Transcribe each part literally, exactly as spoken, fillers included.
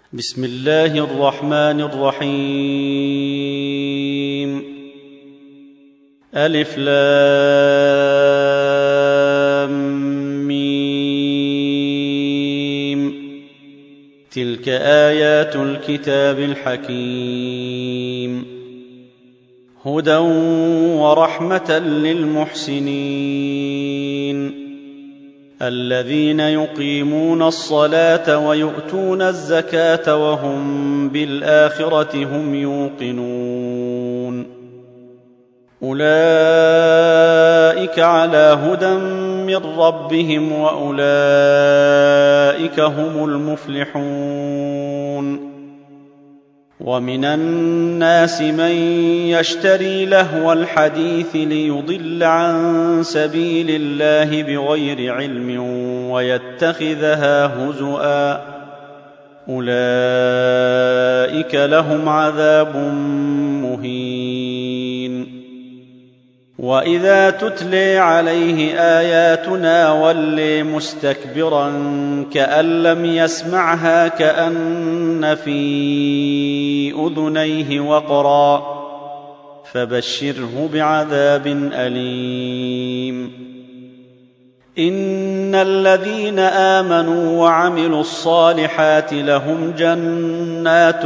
بسم الله الرحمن الرحيم. ألف لام ميم. تلك آيات الكتاب الحكيم، هدى ورحمة للمحسنين الذين يقيمون الصلاة ويؤتون الزكاة وهم بالآخرة هم يوقنون. أولئك على هدى من ربهم وأولئك هم المفلحون. ومن الناس من يشتري لهو الحديث ليضل عن سبيل الله بغير علم ويتخذها هزؤا، أولئك لهم عذاب مهين. وإذا تتلي عليه آياتنا ولي مستكبرا كأن لم يسمعها كأن في أذنيه وقرا، فبشره بعذاب أليم. إن الذين آمنوا وعملوا الصالحات لهم جنات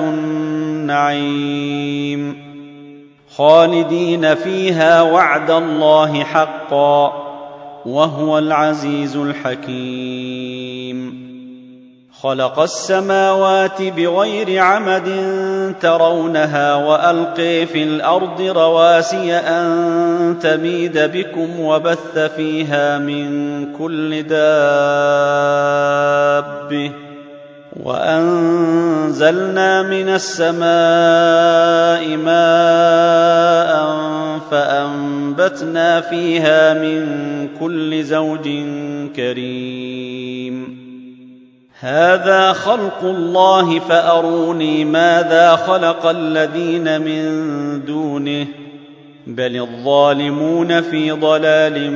النعيم خالدين فيها وعد الله حقا، وهو العزيز الحكيم. خلق السماوات بغير عمد ترونها وألقي في الأرض رواسي أن تميد بكم وبث فيها من كل دابة، وأنزلنا من السماء ماء فأنبتنا فيها من كل زوج كريم. هذا خلق الله فأروني ماذا خلق الذين من دونه، بل الظالمون في ضلال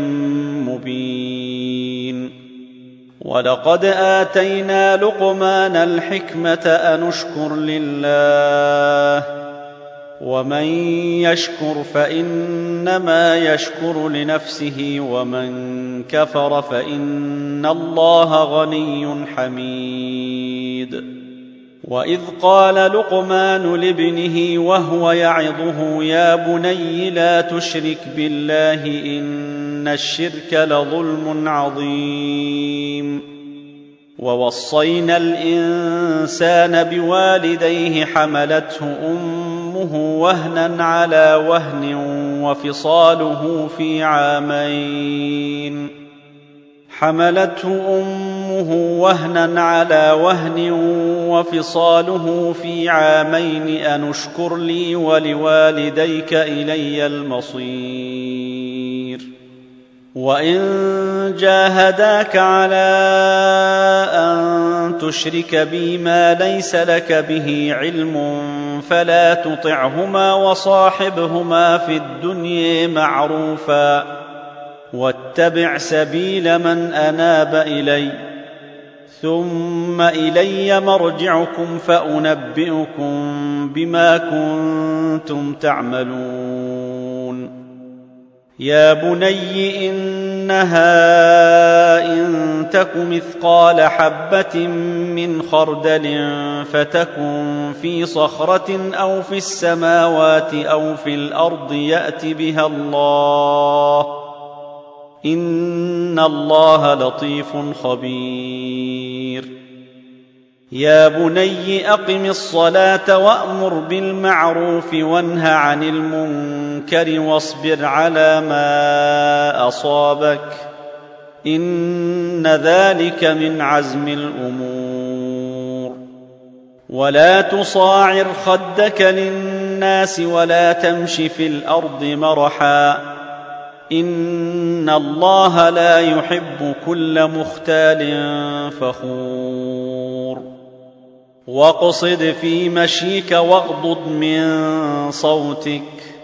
مبين. ولقد آتينا لقمان الحكمة أن اشكر لله، ومن يشكر فإنما يشكر لنفسه، ومن كفر فإن الله غني حميد. وإذ قال لقمان لابنه وهو يعظه يا بني لا تشرك بالله إن الشرك لظلم عظيم. ووصينا الإنسان بوالديه حملته أمه وهنا على وهن وفصاله في عامين حملته أمه وهنا على وهن وفصاله في عامين أن اشكر لي ولوالديك إلي المصير. وإن جاهداك على أن تشرك بي ما ليس لك به علم فلا تطعهما وصاحبهما في الدنيا معروفا، واتبع سبيل من أناب إلي، ثم إلي مرجعكم فأنبئكم بما كنتم تعملون. يا بني إنها إن تك مثقال حبة من خردل فتكن في صخرة أو في السماوات أو في الأرض يأت بها الله، إن الله لطيف خبير. يا بني أقم الصلاة وأمر بالمعروف وانه عن المنكر واصبر على ما أصابك، إن ذلك من عزم الأمور. ولا تصاعر خدك للناس ولا تمش في الأرض مرحا، إن الله لا يحب كل مختال فخور. واقصد في مشيك واغضض من صوتك،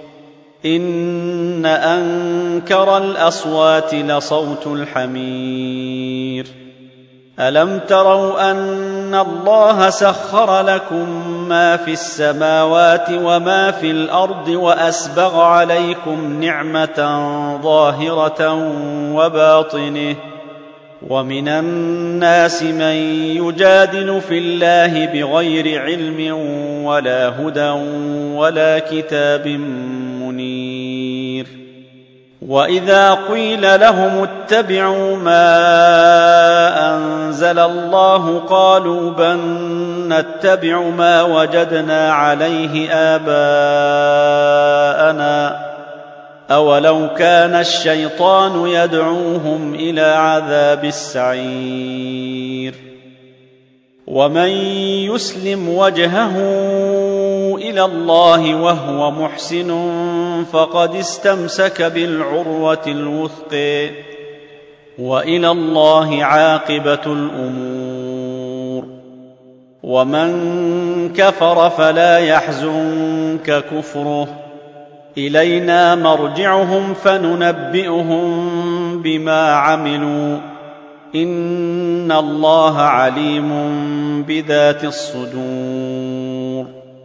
إن أنكر الأصوات لصوت الحمير، ألم تروا أن الله سخر لكم ما في السماوات وما في الأرض وأسبغ عليكم نعمة ظاهرة وباطنة ومن الناس من يجادل في الله بغير علم ولا هدى ولا كتاب منير وإذا قيل لهم اتبعوا ما أنزل الله قالوا بل نتبع ما وجدنا عليه آباءنا أولو كان الشيطان يدعوهم إلى عذاب السعير ومن يسلم وجهه إلى الله وهو محسن فقد استمسك بالعروة الوثقى وإلى الله عاقبة الأمور ومن كفر فلا يحزنك كفره إلينا مرجعهم فننبئهم بما عملوا إن الله عليم بذات الصدور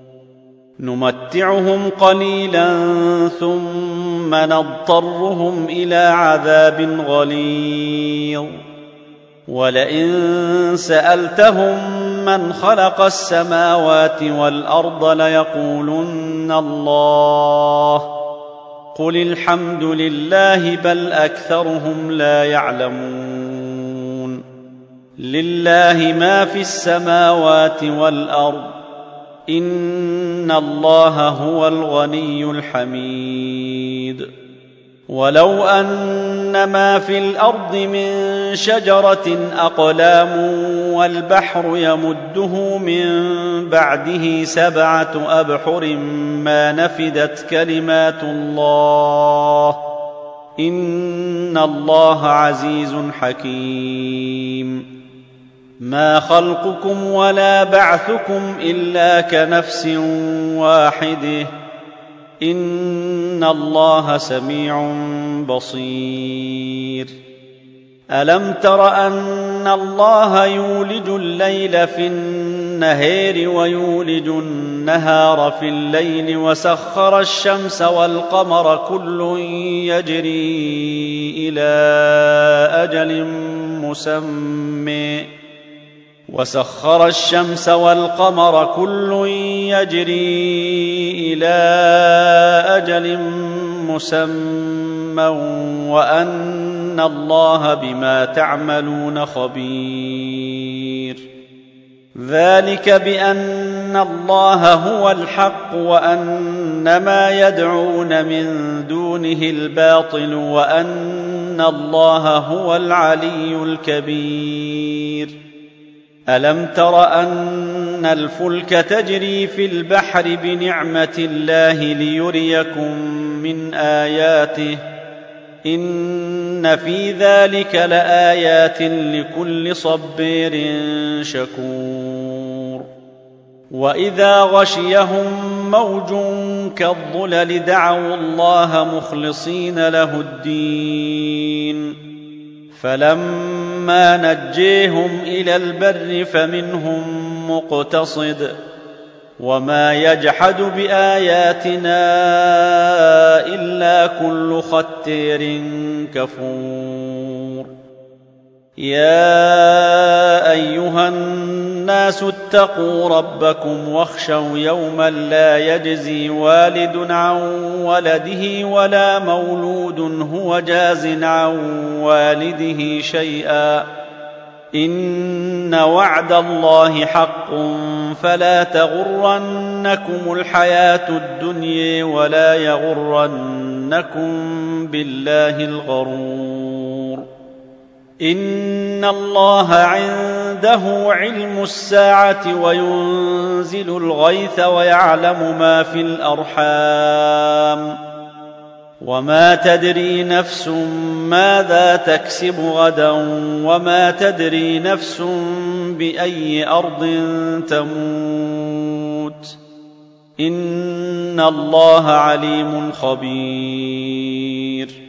نمتعهم قليلا ثم نضطرهم إلى عذاب غليظ ولئن سألتهم من خلق السماوات والأرض ليقولن الله قل الحمد لله بل أكثرهم لا يعلمون لله ما في السماوات والأرض إن الله هو الغني الحميد ولو أن ما في الأرض من شجرة أقلام والبحر يمده من بعده سبعة أبحر ما نفدت كلمات الله إن الله عزيز حكيم ما خلقكم ولا بعثكم إلا كنفس واحدة إن الله سميع بصير ألم تر أن الله يولج الليل في النهار ويولج النهار في الليل وسخر الشمس والقمر كل يجري إلى أجل مسمى وسخر الشمس والقمر كل يجري إلى أجل مسمى وأن الله بما تعملون خبير ذلك بأن الله هو الحق وأن ما يدعون من دونه الباطل وأن الله هو العلي الكبير ألم تر أن الفلك تجري في البحر بنعمة الله ليريكم من آياته إن في ذلك لآيات لكل صبير شكور وإذا غشيهم موج كالظلل دعوا الله مخلصين له الدين فلما نجيهم إلى البر فمنهم مقتصد وما يجحد بآياتنا إلا كل ختير كفور يا أيها الناس اتقوا ربكم واخشوا يوما لا يجزي والد عن ولده ولا مولود هو جاز عن والده شيئا إن وعد الله حق فلا تغرنكم الحياة الدنيا ولا يغرنكم بالله الغرور إن الله عنده علم الساعة وينزل الغيث ويعلم ما في الأرحام وما تدري نفس ماذا تكسب غدا وما تدري نفس بأي أرض تموت إن الله عليم خبير